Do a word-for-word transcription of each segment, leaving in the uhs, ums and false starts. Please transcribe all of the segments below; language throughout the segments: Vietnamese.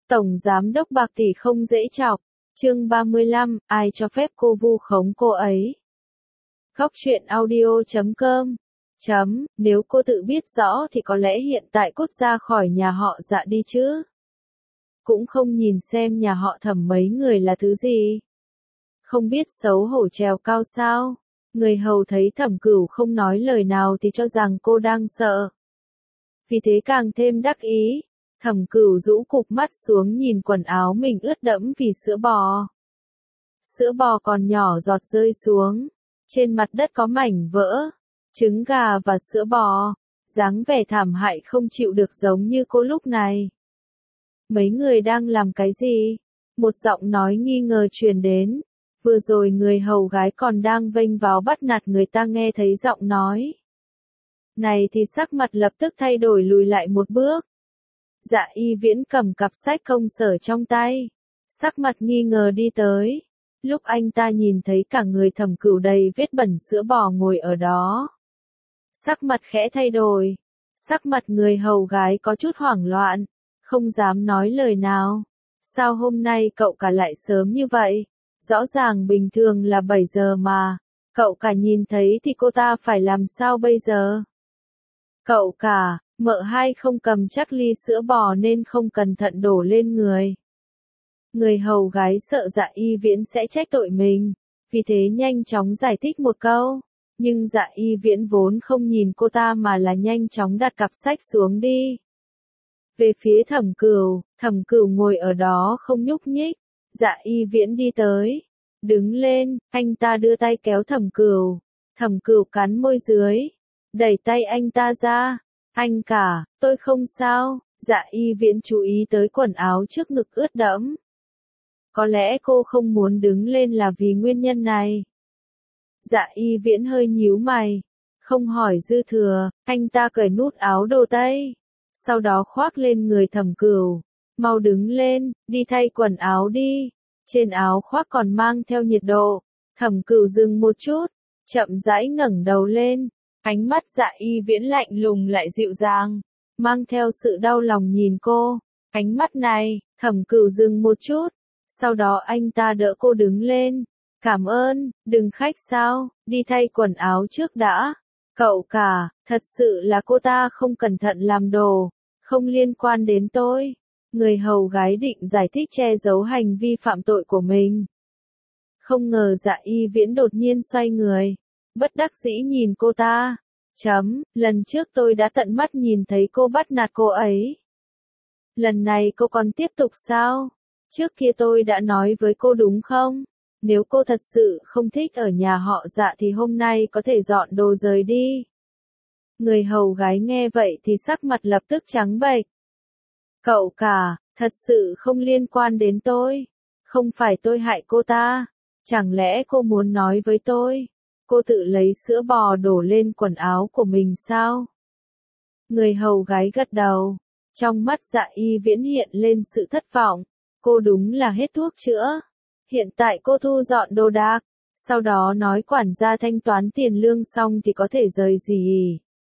Tổng giám đốc bạc tỷ không dễ chọc. Chương ba mươi lăm, ai cho phép cô vu khống cô ấy? Góc truyện audio chấm com. Chấm, nếu cô tự biết rõ thì có lẽ hiện tại cút ra khỏi nhà họ Dạ đi chứ. Cũng không nhìn xem nhà họ Thẩm mấy người là thứ gì. Không biết xấu hổ trèo cao sao? Người hầu thấy Thẩm Cửu không nói lời nào thì cho rằng cô đang sợ. Vì thế càng thêm đắc ý. Thẩm Cửu rũ cụp mắt xuống nhìn quần áo mình ướt đẫm vì sữa bò. Sữa bò còn nhỏ giọt rơi xuống. Trên mặt đất có mảnh vỡ, trứng gà và sữa bò. Dáng vẻ thảm hại không chịu được giống như cô lúc này. Mấy người đang làm cái gì? Một giọng nói nghi ngờ truyền đến. Vừa rồi người hầu gái còn đang vênh váo bắt nạt người ta nghe thấy giọng nói này thì sắc mặt lập tức thay đổi lùi lại một bước. Dạ Y Viễn cầm cặp sách công sở trong tay, sắc mặt nghi ngờ đi tới. Lúc anh ta nhìn thấy cả người Thẩm Cửu đầy vết bẩn sữa bò ngồi ở đó, sắc mặt khẽ thay đổi. Sắc mặt người hầu gái có chút hoảng loạn, không dám nói lời nào. Sao hôm nay cậu cả lại sớm như vậy? Rõ ràng bình thường là bảy giờ mà. Cậu cả nhìn thấy thì cô ta phải làm sao bây giờ? Cậu cả, mợ hai không cầm chắc ly sữa bò nên không cẩn thận đổ lên người. Người hầu gái sợ Dạ Y Viễn sẽ trách tội mình, vì thế nhanh chóng giải thích một câu. Nhưng Dạ Y Viễn vốn không nhìn cô ta mà là nhanh chóng đặt cặp sách xuống đi. Về phía Thẩm Cửu, Thẩm Cửu ngồi ở đó không nhúc nhích. Dạ Y Viễn đi tới, đứng lên, anh ta đưa tay kéo Thẩm Cửu. Thẩm Cửu cắn môi dưới, đẩy tay anh ta ra. Anh cả, tôi không sao. Dạ Y Viễn chú ý tới quần áo trước ngực ướt đẫm. Có lẽ cô không muốn đứng lên là vì nguyên nhân này. Dạ Y Viễn hơi nhíu mày, không hỏi dư thừa, anh ta cởi nút áo đồ tây, sau đó khoác lên người Thẩm Cửu. Mau đứng lên, đi thay quần áo đi. Trên áo khoác còn mang theo nhiệt độ. Thẩm Cửu dừng một chút, chậm rãi ngẩng đầu lên. Ánh mắt Dạ Y Viễn lạnh lùng lại dịu dàng, mang theo sự đau lòng nhìn cô. Ánh mắt này, Thẩm Cửu dừng một chút, sau đó anh ta đỡ cô đứng lên. Cảm ơn, đừng khách sao, đi thay quần áo trước đã. Cậu cả, thật sự là cô ta không cẩn thận làm đồ, không liên quan đến tôi. Người hầu gái định giải thích che giấu hành vi phạm tội của mình. Không ngờ Dạ Y Viễn đột nhiên xoay người, bất đắc dĩ nhìn cô ta. Chấm, lần trước tôi đã tận mắt nhìn thấy cô bắt nạt cô ấy. Lần này cô còn tiếp tục sao? Trước kia tôi đã nói với cô đúng không? Nếu cô thật sự không thích ở nhà họ Dạ thì hôm nay có thể dọn đồ rời đi. Người hầu gái nghe vậy thì sắc mặt lập tức trắng bệch. Cậu cả, thật sự không liên quan đến tôi. Không phải tôi hại cô ta. Chẳng lẽ cô muốn nói với tôi, cô tự lấy sữa bò đổ lên quần áo của mình sao? Người hầu gái gật đầu. Trong mắt Dạ Y Viễn hiện lên sự thất vọng. Cô đúng là hết thuốc chữa. Hiện tại cô thu dọn đồ đạc, sau đó nói quản gia thanh toán tiền lương xong thì có thể rời gì.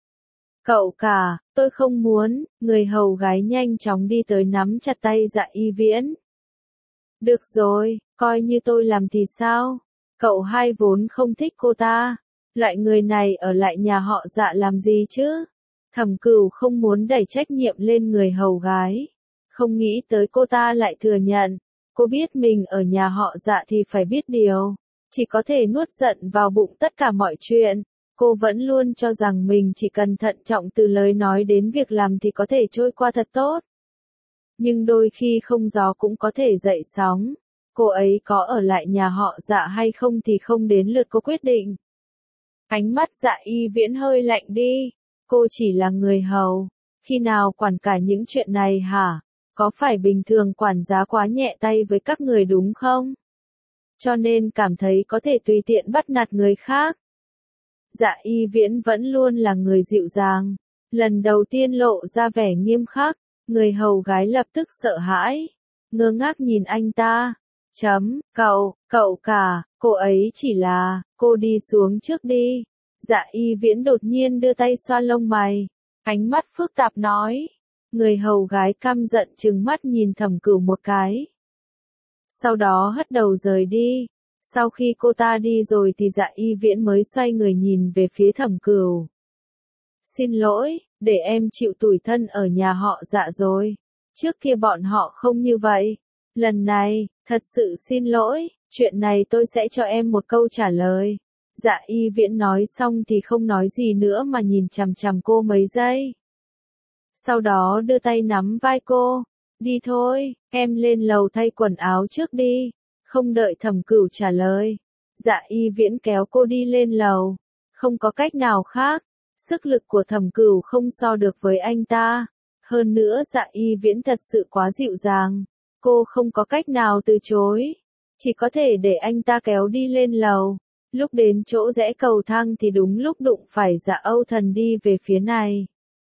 Cậu cả, tôi không muốn. Người hầu gái nhanh chóng đi tới nắm chặt tay Dạ Y Viễn. Được rồi, coi như tôi làm thì sao? Cậu hai vốn không thích cô ta. Loại người này ở lại nhà họ Dạ làm gì chứ? Thẩm Cửu không muốn đẩy trách nhiệm lên người hầu gái. Không nghĩ tới cô ta lại thừa nhận. Cô biết mình ở nhà họ Dạ thì phải biết điều. Chỉ có thể nuốt giận vào bụng tất cả mọi chuyện. Cô vẫn luôn cho rằng mình chỉ cần thận trọng từ lời nói đến việc làm thì có thể trôi qua thật tốt. Nhưng đôi khi không gió cũng có thể dậy sóng. Cô ấy có ở lại nhà họ Dạ hay không thì không đến lượt cô quyết định. Ánh mắt Dạ Y Viễn hơi lạnh đi. Cô chỉ là người hầu. Khi nào quản cả những chuyện này hả? Có phải bình thường quản gia quá nhẹ tay với các người đúng không? Cho nên cảm thấy có thể tùy tiện bắt nạt người khác. Dạ Y Viễn vẫn luôn là người dịu dàng. Lần đầu tiên lộ ra vẻ nghiêm khắc, người hầu gái lập tức sợ hãi, ngơ ngác nhìn anh ta. Chấm, cậu, cậu cả, cô ấy chỉ là, cô đi xuống trước đi. Dạ Y Viễn đột nhiên đưa tay xoa lông mày, ánh mắt phức tạp nói. Người hầu gái căm giận trừng mắt nhìn Thẩm Cửu một cái. Sau đó hất đầu rời đi. Sau khi cô ta đi rồi thì Dạ Y Viễn mới xoay người nhìn về phía Thẩm Cửu. Xin lỗi, để em chịu tủi thân ở nhà họ Dạ rồi. Trước kia bọn họ không như vậy. Lần này, thật sự xin lỗi, chuyện này tôi sẽ cho em một câu trả lời. Dạ Y Viễn nói xong thì không nói gì nữa mà nhìn chằm chằm cô mấy giây. Sau đó đưa tay nắm vai cô. Đi thôi, em lên lầu thay quần áo trước đi. Không đợi Thẩm Cửu trả lời. Dạ Y Viễn kéo cô đi lên lầu. Không có cách nào khác. Sức lực của Thẩm Cửu không so được với anh ta. Hơn nữa Dạ Y Viễn thật sự quá dịu dàng. Cô không có cách nào từ chối. Chỉ có thể để anh ta kéo đi lên lầu. Lúc đến chỗ rẽ cầu thang thì đúng lúc đụng phải Dạ Âu Thần đi về phía này.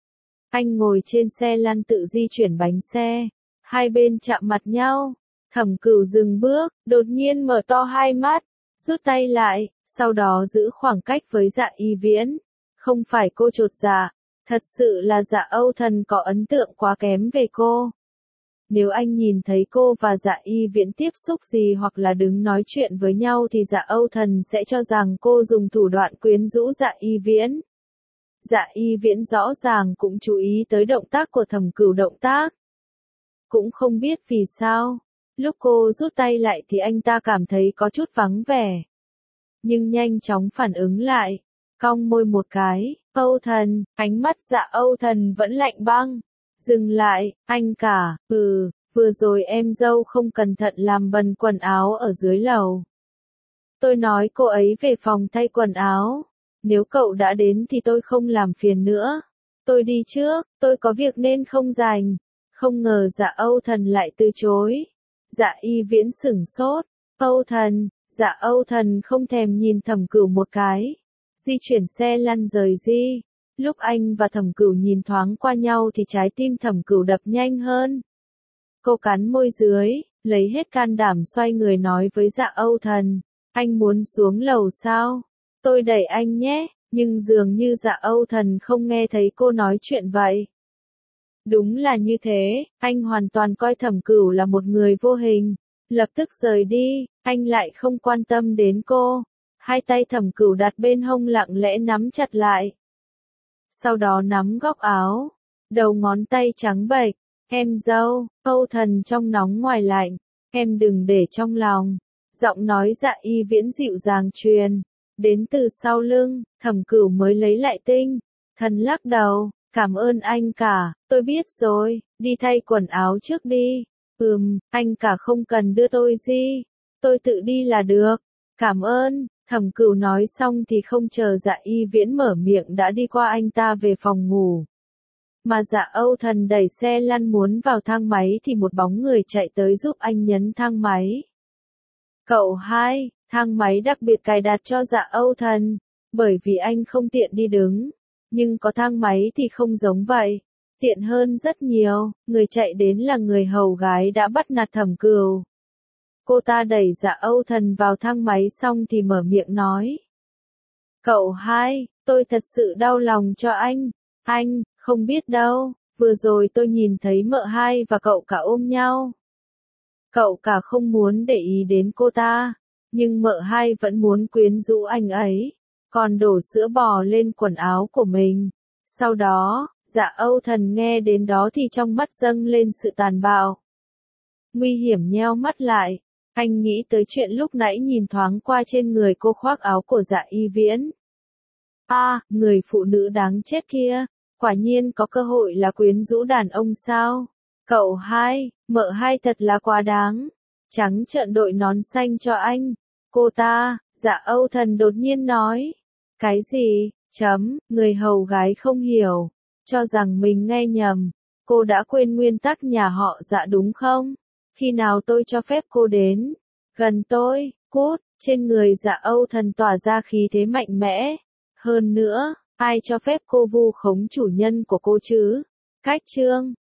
Anh ngồi trên xe lăn tự di chuyển bánh xe. Hai bên chạm mặt nhau. Thẩm Cửu dừng bước, đột nhiên mở to hai mắt, rút tay lại, sau đó giữ khoảng cách với Dạ Y Viễn. Không phải cô chột dạ, thật sự là Dạ Âu Thần có ấn tượng quá kém về cô. Nếu anh nhìn thấy cô và Dạ Y Viễn tiếp xúc gì hoặc là đứng nói chuyện với nhau thì Dạ Âu Thần sẽ cho rằng cô dùng thủ đoạn quyến rũ Dạ Y Viễn. Dạ Y Viễn rõ ràng cũng chú ý tới động tác của Thẩm Cửu động tác. Cũng không biết vì sao, lúc cô rút tay lại thì anh ta cảm thấy có chút vắng vẻ. Nhưng nhanh chóng phản ứng lại, cong môi một cái, Âu Thần, ánh mắt Dạ Âu Thần vẫn lạnh băng. Dừng lại, anh cả, ừ, vừa rồi em dâu không cẩn thận làm bẩn quần áo ở dưới lầu. Tôi nói cô ấy về phòng thay quần áo. Nếu cậu đã đến thì tôi không làm phiền nữa. Tôi đi trước, tôi có việc nên không rảnh. Không ngờ Dạ Âu Thần lại từ chối. Dạ Y Viễn sửng sốt. Âu Thần, Dạ Âu Thần không thèm nhìn Thẩm Cửu một cái. Di chuyển xe lăn rời đi. Lúc anh và Thẩm Cửu nhìn thoáng qua nhau thì trái tim Thẩm Cửu đập nhanh hơn. Cô cắn môi dưới, lấy hết can đảm xoay người nói với Dạ Âu Thần. Anh muốn xuống lầu sao? Tôi đẩy anh nhé, nhưng dường như Dạ Âu Thần không nghe thấy cô nói chuyện vậy. Đúng là như thế, anh hoàn toàn coi Thẩm Cửu là một người vô hình. Lập tức rời đi, anh lại không quan tâm đến cô. Hai tay Thẩm Cửu đặt bên hông lặng lẽ nắm chặt lại. Sau đó nắm góc áo, đầu ngón tay trắng bệch. Em dâu, Âu Thần trong nóng ngoài lạnh, em đừng để trong lòng. Giọng nói Dạ Y Viễn dịu dàng truyền. Đến từ sau lưng, Thẩm Cửu mới lấy lại tinh thần lắc đầu. Cảm ơn anh cả, tôi biết rồi, đi thay quần áo trước đi. Ừm, anh cả không cần đưa tôi gì, tôi tự đi là được. Cảm ơn, Thẩm Cửu nói xong thì không chờ Dạ Y Viễn mở miệng đã đi qua anh ta về phòng ngủ. Mà Dạ Âu Thần đẩy xe lăn muốn vào thang máy thì một bóng người chạy tới giúp anh nhấn thang máy. Cậu hai, thang máy đặc biệt cài đặt cho Dạ Âu Thần, bởi vì anh không tiện đi đứng. Nhưng có thang máy thì không giống vậy, tiện hơn rất nhiều. Người chạy đến là người hầu gái đã bắt nạt Thẩm Cửu. Cô ta đẩy Dạ Âu Thần vào thang máy xong thì mở miệng nói. Cậu hai, tôi thật sự đau lòng cho anh. Anh, không biết đâu, vừa rồi tôi nhìn thấy mợ hai và cậu cả ôm nhau. Cậu cả không muốn để ý đến cô ta, nhưng mợ hai vẫn muốn quyến rũ anh ấy, còn đổ sữa bò lên quần áo của mình. Sau đó, Dạ Âu Thần nghe đến đó thì trong mắt dâng lên sự tàn bạo. Nguy hiểm nheo mắt lại, anh nghĩ tới chuyện lúc nãy nhìn thoáng qua trên người cô khoác áo của Dạ Y Viễn. A, à, người phụ nữ đáng chết kia, quả nhiên có cơ hội là quyến rũ đàn ông sao? Cậu hai, mợ hai thật là quá đáng. Trắng trợn đội nón xanh cho anh. Cô ta, Dạ Âu Thần đột nhiên nói. Cái gì? Chấm, người hầu gái không hiểu, cho rằng mình nghe nhầm. Cô đã quên nguyên tắc nhà họ Dạ đúng không? Khi nào tôi cho phép cô đến gần tôi, cút, trên người Dạ Âu Thần tỏa ra khí thế mạnh mẽ. Hơn nữa, ai cho phép cô vu khống chủ nhân của cô chứ? Cách chương